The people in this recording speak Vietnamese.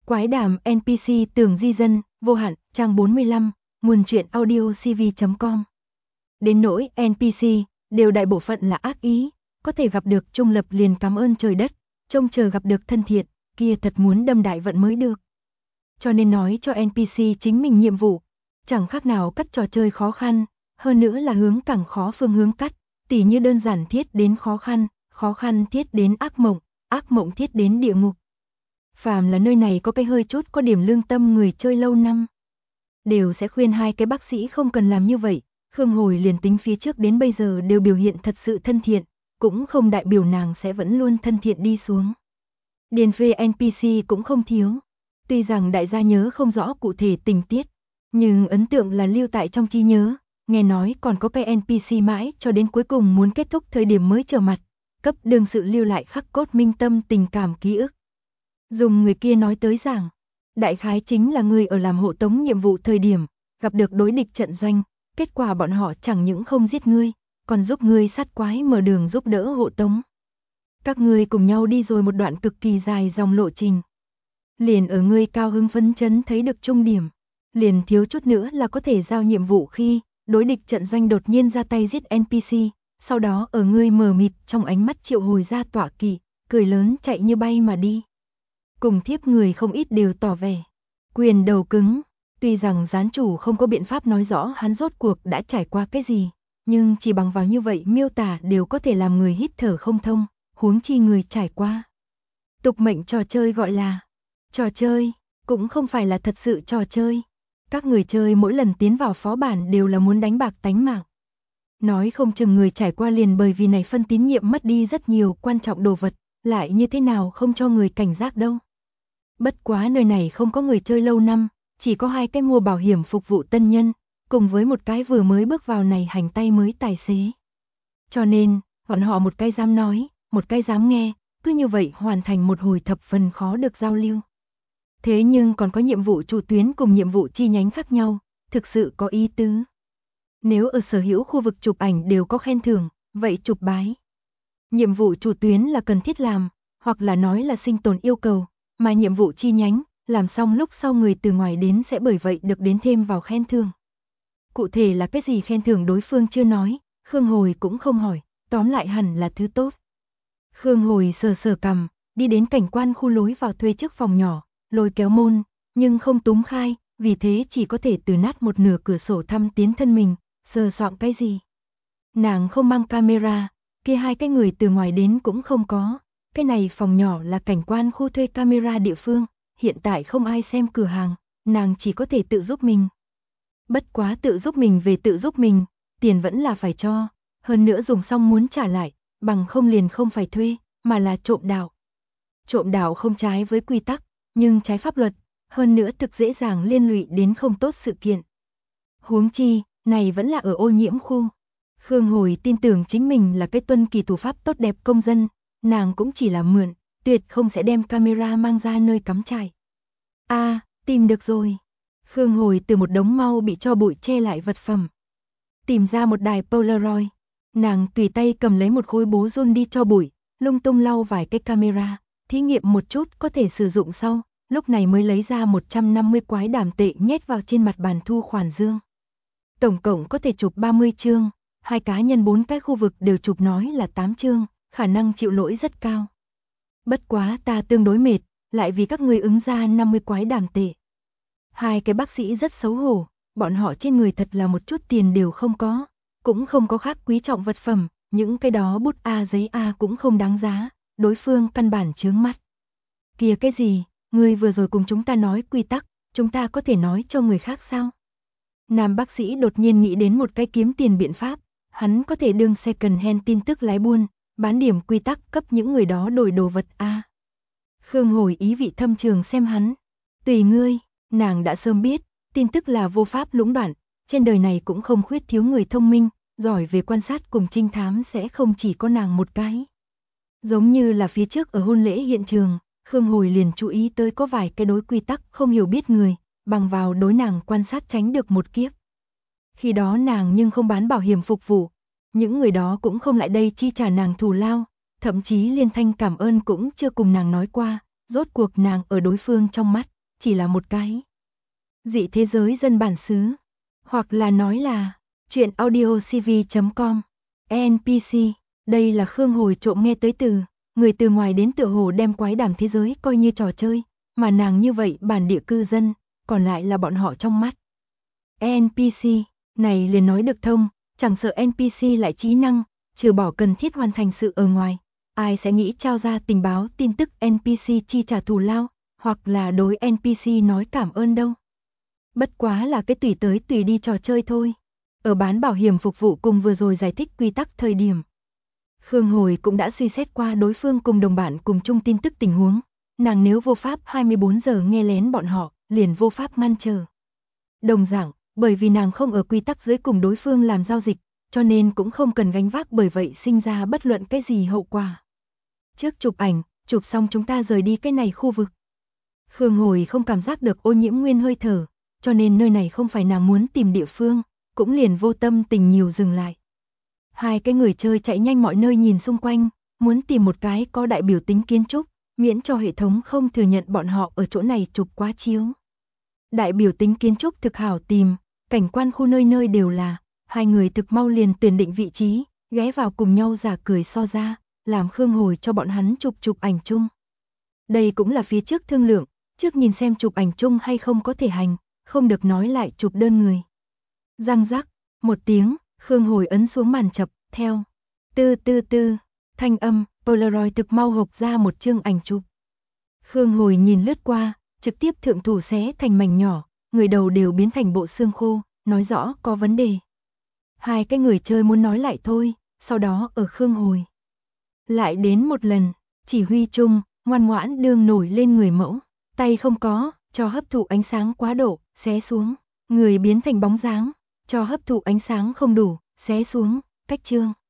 Quái đàm NPC Tường Di Dân, vô hạn, trang 45, nguồn truyện audio cv.com. Đến nỗi NPC, đều đại bộ phận là ác ý, có thể gặp được trung lập liền cảm ơn trời đất, trông chờ gặp được thân thiện, kia thật muốn đâm đại vận mới được. Cho nên nói cho NPC chính mình nhiệm vụ, chẳng khác nào cắt trò chơi khó khăn, hơn nữa là hướng càng khó phương hướng cắt, tỉ như đơn giản thiết đến khó khăn thiết đến ác mộng thiết đến địa ngục. Phàm là nơi này có cái hơi chút có điểm lương tâm người chơi lâu năm, đều sẽ khuyên hai cái bác sĩ không cần làm như vậy. Khương Hồi liền tính phía trước đến bây giờ đều biểu hiện thật sự thân thiện, cũng không đại biểu nàng sẽ vẫn luôn thân thiện đi xuống. Điền phê NPC cũng không thiếu, tuy rằng đại gia nhớ không rõ cụ thể tình tiết, nhưng ấn tượng là lưu tại trong trí nhớ, nghe nói còn có cái NPC mãi cho đến cuối cùng muốn kết thúc thời điểm mới trở mặt, cấp đương sự lưu lại khắc cốt minh tâm tình cảm ký ức. Dùng người kia nói tới giảng, đại khái chính là người ở làm hộ tống nhiệm vụ thời điểm, gặp được đối địch trận doanh, kết quả bọn họ chẳng những không giết ngươi, còn giúp ngươi sát quái mở đường giúp đỡ hộ tống. Các ngươi cùng nhau đi rồi một đoạn cực kỳ dài dòng lộ trình. Liền ở ngươi cao hứng phấn chấn thấy được trung điểm, liền thiếu chút nữa là có thể giao nhiệm vụ khi đối địch trận doanh đột nhiên ra tay giết NPC, sau đó ở ngươi mờ mịt trong ánh mắt triệu hồi ra tọa kỵ, cười lớn chạy như bay mà đi. Cùng thiếp người không ít đều tỏ vẻ quyền đầu cứng, tuy rằng gián chủ không có biện pháp nói rõ hắn rốt cuộc đã trải qua cái gì, nhưng chỉ bằng vào như vậy miêu tả đều có thể làm người hít thở không thông, huống chi người trải qua. Tục mệnh trò chơi gọi là trò chơi, cũng không phải là thật sự trò chơi. Các người chơi mỗi lần tiến vào phó bản đều là muốn đánh bạc tánh mạng. Nói không chừng người trải qua liền bởi vì này phân tín nhiệm mất đi rất nhiều quan trọng đồ vật, lại như thế nào không cho người cảnh giác đâu. Bất quá nơi này không có người chơi lâu năm, chỉ có hai cái mua bảo hiểm phục vụ tân nhân, cùng với một cái vừa mới bước vào này hành tay mới tài xế. Cho nên, bọn họ một cái dám nói, một cái dám nghe, cứ như vậy hoàn thành một hồi thập phần khó được giao lưu. Thế nhưng còn có nhiệm vụ chủ tuyến cùng nhiệm vụ chi nhánh khác nhau, thực sự có ý tứ. Nếu ở sở hữu khu vực chụp ảnh đều có khen thưởng, vậy chụp bái. Nhiệm vụ chủ tuyến là cần thiết làm, hoặc là nói là sinh tồn yêu cầu, mà nhiệm vụ chi nhánh, làm xong lúc sau người từ ngoài đến sẽ bởi vậy được đến thêm vào khen thưởng. Cụ thể là cái gì khen thưởng đối phương chưa nói, Khương Hồi cũng không hỏi, tóm lại hẳn là thứ tốt. Khương Hồi sờ sờ cằm, đi đến cảnh quan khu lối vào thuê trước phòng nhỏ, lôi kéo môn, nhưng không túm khai, vì thế chỉ có thể từ nát một nửa cửa sổ thăm tiến thân mình, sờ soạng cái gì. Nàng không mang camera, kia hai cái người từ ngoài đến cũng không có, cái này phòng nhỏ là cảnh quan khu thuê camera địa phương, hiện tại không ai xem cửa hàng, nàng chỉ có thể tự giúp mình. Bất quá tự giúp mình về tự giúp mình, tiền vẫn là phải cho, hơn nữa dùng xong muốn trả lại, bằng không liền không phải thuê, mà là trộm đảo. Trộm đảo không trái với quy tắc, nhưng trái pháp luật, hơn nữa thực dễ dàng liên lụy đến không tốt sự kiện. Huống chi, này vẫn là ở ô nhiễm khu. Khương Hồi tin tưởng chính mình là cái tuân kỳ thủ pháp tốt đẹp công dân, nàng cũng chỉ là mượn, tuyệt không sẽ đem camera mang ra nơi cắm trại. Tìm được rồi. Khương Hồi từ một đống mau bị cho bụi che lại vật phẩm, tìm ra một đài Polaroid. Nàng tùy tay cầm lấy một khối bố run đi cho bụi, lung tung lau vài cái camera, thí nghiệm một chút có thể sử dụng sau, lúc này mới lấy ra 150 quái đảm tệ nhét vào trên mặt bàn thu khoản dương. Tổng cộng có thể chụp 30 chương, hai cá nhân 4 cái khu vực đều chụp nói là 8 chương, khả năng chịu lỗi rất cao. Bất quá ta tương đối mệt, lại vì các người ứng ra 50 quái đảm tệ. Hai cái bác sĩ rất xấu hổ, bọn họ trên người thật là một chút tiền đều không có, cũng không có khác quý trọng vật phẩm, những cái đó bút A giấy A cũng không đáng giá, đối phương căn bản chướng mắt. Kìa cái gì, ngươi vừa rồi cùng chúng ta nói quy tắc, chúng ta có thể nói cho người khác sao? Nam bác sĩ đột nhiên nghĩ đến một cái kiếm tiền biện pháp, hắn có thể đương second hand tin tức lái buôn, bán điểm quy tắc cấp những người đó đổi đồ vật A. Khương Hồi ý vị thâm trường xem hắn, tùy ngươi, nàng đã sớm biết, tin tức là vô pháp lũng đoạn, trên đời này cũng không khuyết thiếu người thông minh, giỏi về quan sát cùng trinh thám sẽ không chỉ có nàng một cái. Giống như là phía trước ở hôn lễ hiện trường, Khương Hồi liền chú ý tới có vài cái đối quy tắc không hiểu biết người, bằng vào đối nàng quan sát tránh được một kiếp. Khi đó nàng nhưng không bán bảo hiểm phục vụ, những người đó cũng không lại đây chi trả nàng thù lao, thậm chí liên thanh cảm ơn cũng chưa cùng nàng nói qua, rốt cuộc nàng ở đối phương trong mắt chỉ là một cái dị thế giới dân bản xứ, hoặc là nói là truyện audio cv.com. NPC, đây là Khương Hồi trộm nghe tới từ, người từ ngoài đến tựa hồ đem quái đàm thế giới coi như trò chơi, mà nàng như vậy bản địa cư dân, còn lại là bọn họ trong mắt. NPC, này liền nói được thông, chẳng sợ NPC lại trí năng, trừ bỏ cần thiết hoàn thành sự ở ngoài, ai sẽ nghĩ trao ra tình báo tin tức NPC chi trả thù lao, hoặc là đối NPC nói cảm ơn đâu. Bất quá là cái tùy tới tùy đi trò chơi thôi. Ở bán bảo hiểm phục vụ cùng vừa rồi giải thích quy tắc thời điểm, Khương Hồi cũng đã suy xét qua đối phương cùng đồng bạn cùng chung tin tức tình huống, nàng nếu vô pháp 24 giờ nghe lén bọn họ, liền vô pháp ngăn trở. Đồng dạng, bởi vì nàng không ở quy tắc dưới cùng đối phương làm giao dịch, cho nên cũng không cần gánh vác bởi vậy sinh ra bất luận cái gì hậu quả. Trước chụp ảnh, chụp xong chúng ta rời đi cái này khu vực. Khương Hồi không cảm giác được ô nhiễm nguyên hơi thở, cho nên nơi này không phải nàng muốn tìm địa phương, cũng liền vô tâm tình nhiều dừng lại. Hai cái người chơi chạy nhanh mọi nơi nhìn xung quanh, muốn tìm một cái có đại biểu tính kiến trúc, miễn cho hệ thống không thừa nhận bọn họ ở chỗ này chụp quá chiếu. Đại biểu tính kiến trúc thực hảo tìm, cảnh quan khu nơi nơi đều là, hai người thực mau liền tuyển định vị trí, ghé vào cùng nhau giả cười so ra, làm Khương Hồi cho bọn hắn chụp ảnh chung. Đây cũng là phía trước thương lượng, trước nhìn xem chụp ảnh chung hay không có thể hành, không được nói lại chụp đơn người. Răng rắc, một tiếng, Khương Hồi ấn xuống màn chập, theo tư tư tư, thanh âm, Polaroid thực mau hộp ra một chương ảnh chụp. Khương Hồi nhìn lướt qua, trực tiếp thượng thủ xé thành mảnh nhỏ, người đầu đều biến thành bộ xương khô, nói rõ có vấn đề. Hai cái người chơi muốn nói lại thôi, sau đó ở Khương Hồi lại đến một lần, chỉ huy chung, ngoan ngoãn đương nổi lên người mẫu, tay không có, cho hấp thụ ánh sáng quá độ, xé xuống, người biến thành bóng dáng, cho hấp thụ ánh sáng không đủ, xé xuống, cách chương.